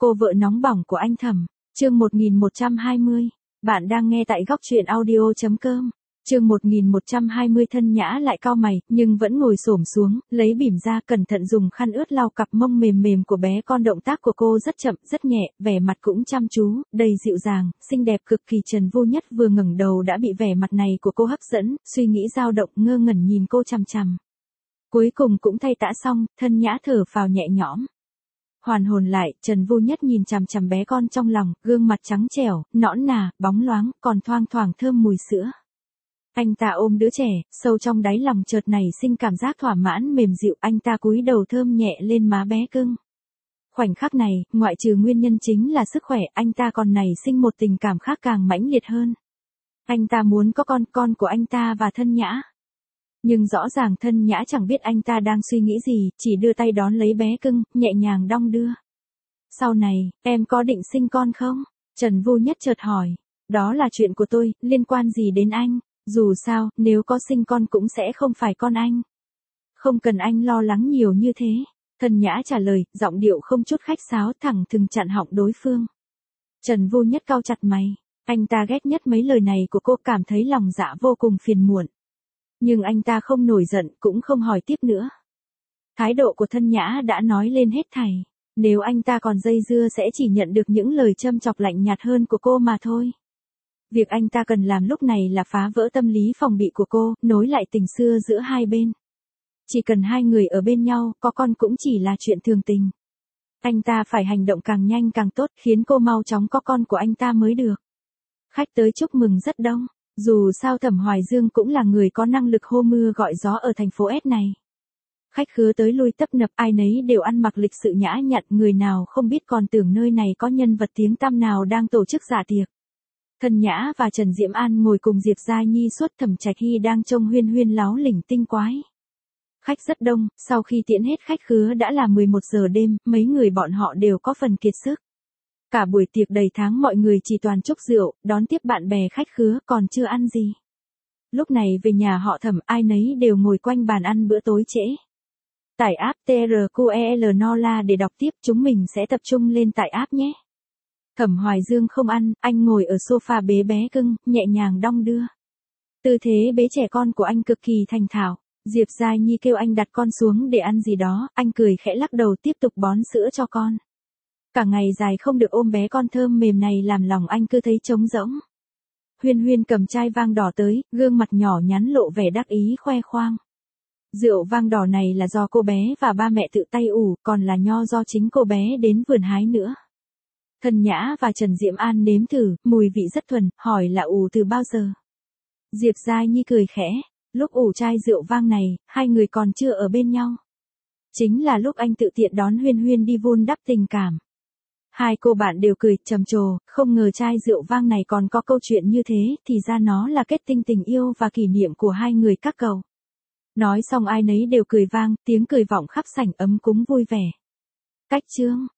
Cô vợ nóng bỏng của anh Thẩm, chương 1120. Bạn đang nghe tại góc truyện audio.com. Chương 1120 Thân Nhã lại cau mày, nhưng vẫn ngồi xổm xuống, lấy bỉm ra cẩn thận dùng khăn ướt lau cặp mông mềm mềm của bé con. Động tác của cô rất chậm, rất nhẹ, vẻ mặt cũng chăm chú, đầy dịu dàng, xinh đẹp cực kỳ. Trần Vô Nhất vừa ngẩng đầu đã bị vẻ mặt này của cô hấp dẫn, suy nghĩ dao động, ngơ ngẩn nhìn cô chằm chằm. Cuối cùng cũng thay tã xong, Thân Nhã thở phào nhẹ nhõm. Hoàn hồn lại, Trần Vô Nhất nhìn chằm chằm bé con trong lòng, gương mặt trắng trẻo, nõn nà, bóng loáng, còn thoang thoảng thơm mùi sữa. Anh ta ôm đứa trẻ, sâu trong đáy lòng chợt nảy sinh cảm giác thỏa mãn mềm dịu. Anh ta cúi đầu thơm nhẹ lên má bé cưng. Khoảnh khắc này, ngoại trừ nguyên nhân chính là sức khỏe, anh ta còn nảy sinh một tình cảm khác càng mãnh liệt hơn. Anh ta muốn có con của anh ta và Thân Nhã. Nhưng rõ ràng Thân Nhã chẳng biết anh ta đang suy nghĩ gì, chỉ đưa tay đón lấy bé cưng, nhẹ nhàng đong đưa. Sau này, em có định sinh con không? Trần Vô Nhất chợt hỏi. Đó là chuyện của tôi, liên quan gì đến anh? Dù sao, nếu có sinh con cũng sẽ không phải con anh. Không cần anh lo lắng nhiều như thế. Thân Nhã trả lời, giọng điệu không chút khách sáo, thẳng thừng chặn họng đối phương. Trần Vô Nhất cau chặt mày. Anh ta ghét nhất mấy lời này của cô, cảm thấy lòng dạ vô cùng phiền muộn. Nhưng anh ta không nổi giận, cũng không hỏi tiếp nữa. Thái độ của Thân Nhã đã nói lên hết thảy. Nếu anh ta còn dây dưa sẽ chỉ nhận được những lời châm chọc lạnh nhạt hơn của cô mà thôi. Việc anh ta cần làm lúc này là phá vỡ tâm lý phòng bị của cô, nối lại tình xưa giữa hai bên. Chỉ cần hai người ở bên nhau, có con cũng chỉ là chuyện thường tình. Anh ta phải hành động càng nhanh càng tốt, khiến cô mau chóng có con của anh ta mới được. Khách tới chúc mừng rất đông. Dù sao Thẩm Hoài Dương cũng là người có năng lực hô mưa gọi gió ở thành phố S này. Khách khứa tới lui tấp nập, ai nấy đều ăn mặc lịch sự nhã nhặn, người nào không biết còn tưởng nơi này có nhân vật tiếng tăm nào đang tổ chức dạ tiệc. Thân Nhã và Trần Diễm An ngồi cùng Diệp Gia Nhi suốt, Thẩm Trạch Hy đang trông huyên huyên láo lỉnh tinh quái. Khách rất đông, sau khi tiễn hết khách khứa đã là 11 giờ đêm, mấy người bọn họ đều có phần kiệt sức. Cả buổi tiệc đầy tháng mọi người chỉ toàn chúc rượu, đón tiếp bạn bè khách khứa, còn chưa ăn gì. Lúc này về nhà họ Thẩm, ai nấy đều ngồi quanh bàn ăn bữa tối trễ. Tải app TRQEL Nola để đọc tiếp, chúng mình sẽ tập trung lên tải app nhé. Thẩm Hoài Dương không ăn, anh ngồi ở sofa bế bé cưng, nhẹ nhàng đong đưa. Tư thế bế trẻ con của anh cực kỳ thành thạo. Diệp Gia Nhi kêu anh đặt con xuống để ăn gì đó, anh cười khẽ lắc đầu tiếp tục bón sữa cho con. Cả ngày dài không được ôm bé con thơm mềm này làm lòng anh cứ thấy trống rỗng. Huyên huyên cầm chai vang đỏ tới, gương mặt nhỏ nhắn lộ vẻ đắc ý khoe khoang. Rượu vang đỏ này là do cô bé và ba mẹ tự tay ủ, còn là nho do chính cô bé đến vườn hái nữa. Thân Nhã và Trần Diễm An nếm thử, mùi vị rất thuần, hỏi là ủ từ bao giờ. Diệp Gia Nhi cười khẽ, lúc ủ chai rượu vang này, hai người còn chưa ở bên nhau. Chính là lúc anh tự tiện đón huyên huyên đi vun đắp tình cảm. Hai cô bạn đều cười trầm trồ, không ngờ chai rượu vang này còn có câu chuyện như thế, thì ra nó là kết tinh tình yêu và kỷ niệm của hai người các cậu. Nói xong ai nấy đều cười vang, tiếng cười vọng khắp sảnh ấm cúng vui vẻ. Cách chương